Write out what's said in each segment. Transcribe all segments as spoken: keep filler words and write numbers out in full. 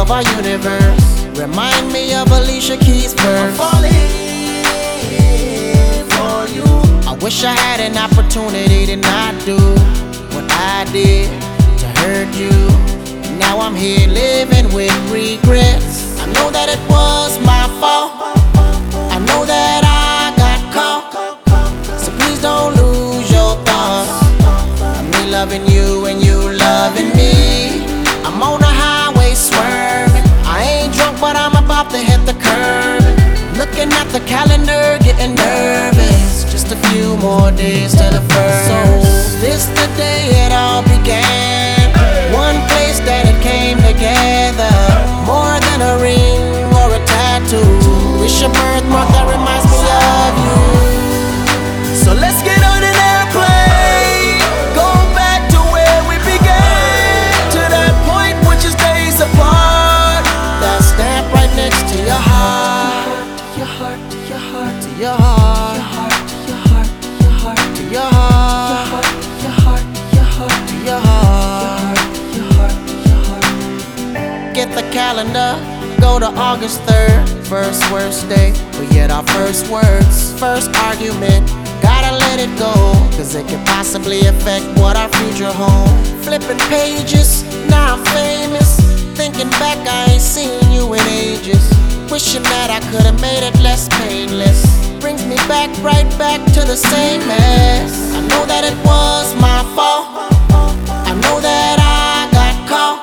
of our universe. Remind me of Alicia Keys' verse. I'm falling for you. I wish I had an opportunity to not do what I did to hurt you. Now I'm here living with regrets. I know that it was my fault. I know that I got caught. So please don't lose your thoughts. Me loving you and you loving me. I'm on the highway swerving. I ain't drunk but I'm about to hit the curb. Looking at the calendar getting nervous. Just a few more days to the first. So this the day it all began. One place that it came together. More than a ring or a tattoo. It's your birthmark that reminds me of you. So let's get on an airplane. Go back to where we began. To that point which is days apart. That stamp right next to your heart. To your heart, to your heart, to your heart. To your heart, to your heart, to your heart. To your heart, to your heart, to your heart. Get the calendar, go to August third. First worst day, but yet our first words. First argument, gotta let it go, cause it could possibly affect what our future holds. Flipping pages, now I'm famous. Thinking back, I ain't seen you in ages. Wishing that I could've made it less painless. Brings me back, right back to the same mess. I know that it was my fault. I know that I got caught.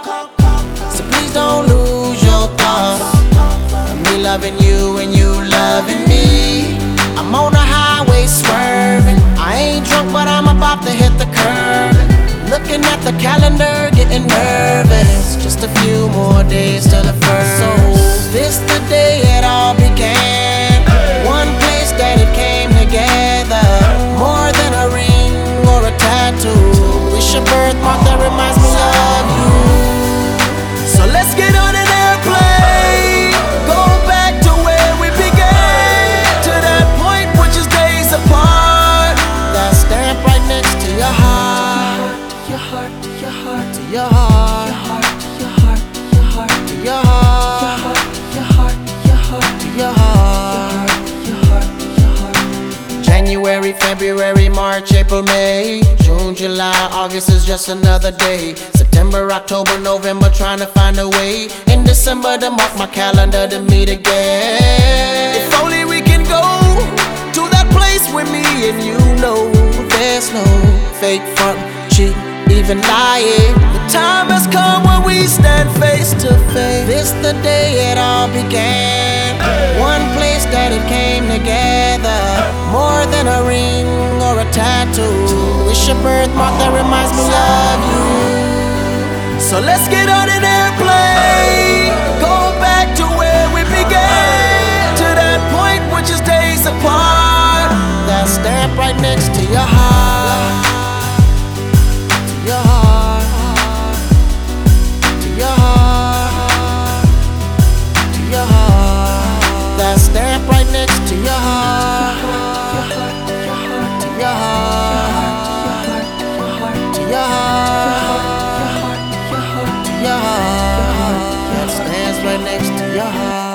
Don't lose your thoughts. Me loving you and you loving me. I'm on the highway swerving. I ain't drunk but I'm about to hit the curb. Looking at the calendar getting nervous. Just a few more days till the first. So this the day it all began. One place that it came together. More than a ring or a tattoo. It's your birthmark that reminds me of you. So let's get on an airplane. Go back to where we began. To that point which is days apart. That stamp right next to your heart. To your heart, to your heart, to your heart. To your heart, to your heart, to your heart. To your heart, to your heart, to your heart. To your heart, to your heart. January, February, March, April, May, June, July, August is just another day. September, October, November, trying to find a way. In December to mark my calendar to meet again. If only we can go to that place with me and you know there's no fake front, cheat, even lying. The time has come when we stand face to face. This the day it all began. One place that it came together. More than a ring or a tattoo. It's your birthmark that reminds me of you. So let's get on an airplane. Go back to where we began. To that point which is days apart. That stamp right next to your heart. To your heart. To your heart. To your heart. That stamp right next to your heart. To your heart. To your heart. To your heart. Your heart, that stands right next to your heart.